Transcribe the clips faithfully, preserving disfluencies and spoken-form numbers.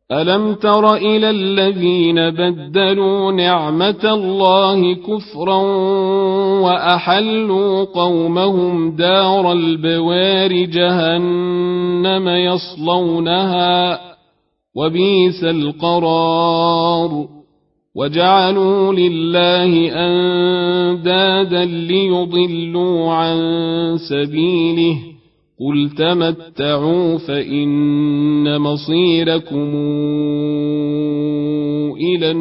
ألم تر إلى الذين بدلوا نعمة الله كفرا وأحلوا قومهم دار البوار جهنم يصلونها وبئس القرار وجعلوا لله أندادا ليضلوا عن سبيله قل تمتعوا فإن مصيركم إلى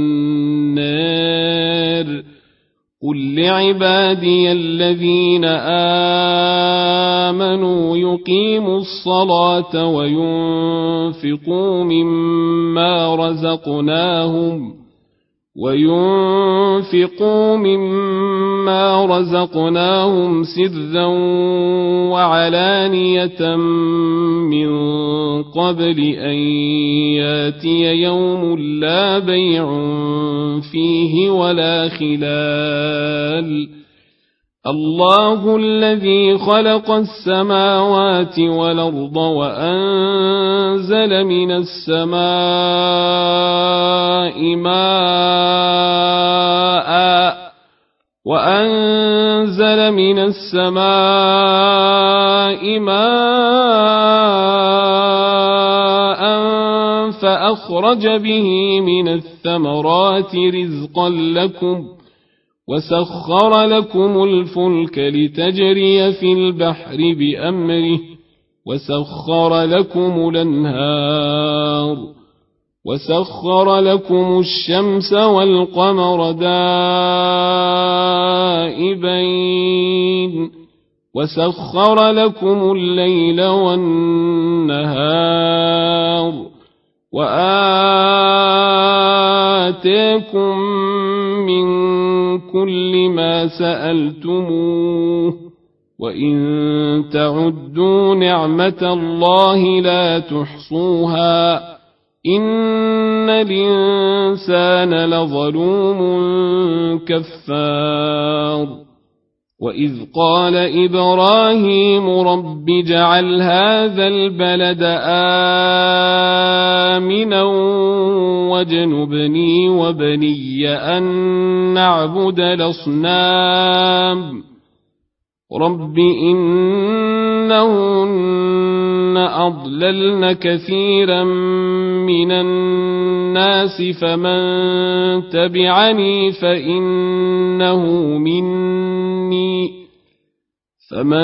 النار قل لعبادي الذين آمنوا يقيموا الصلاة وينفقوا مما رزقناهم وينفقوا مما رزقناهم سرا وعلانية من قبل أن ياتي يوم لا بيع فيه ولا خلال الله الذي خلق السماوات والأرض وأنزل من السماء ماء وأنزل من السماء ماء فأخرج به من الثمرات رزقا لكم وسخر لكم الفلك لتجري في البحر بأمره وسخر لكم الأنهار وسخر لكم الشمس والقمر دائبين وسخر لكم الليل والنهار وآتاكم من كل ما سألتموه وإن تعدوا نعمة الله لا تحصوها إن الإنسان لظلوم كفار وإذ قال إبراهيم رب اجعل هذا البلد آمنا واجنبني وبني أن نعبد الأصنام رب إنهن أضللن كثيرا من الناس فمن تبعني فإنه مني فمن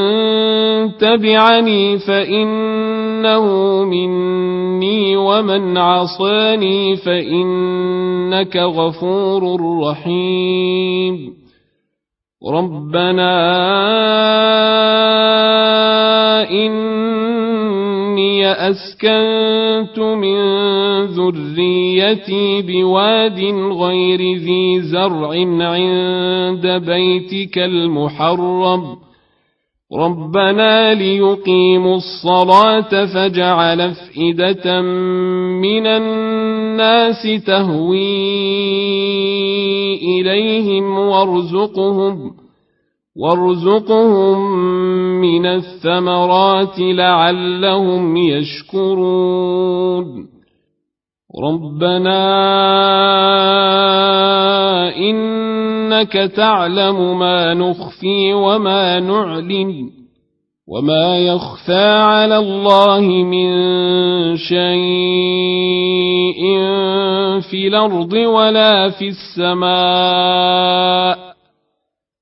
تبعني فإنه مني ومن عصاني فإنك غفور رحيم ربنا إني أسكنت من ذريتي بواد غير ذي زرع عند بيتك المحرم ربنا ليقيموا الصلاة فاجعل أفئدة من الناس تهوي إليهم وارزقهم وارزقهم من الثمرات لعلهم يشكرون ربنا إنك تعلم ما نخفي وما نعلن وما يخفى على الله من شيء في الأرض ولا في السماء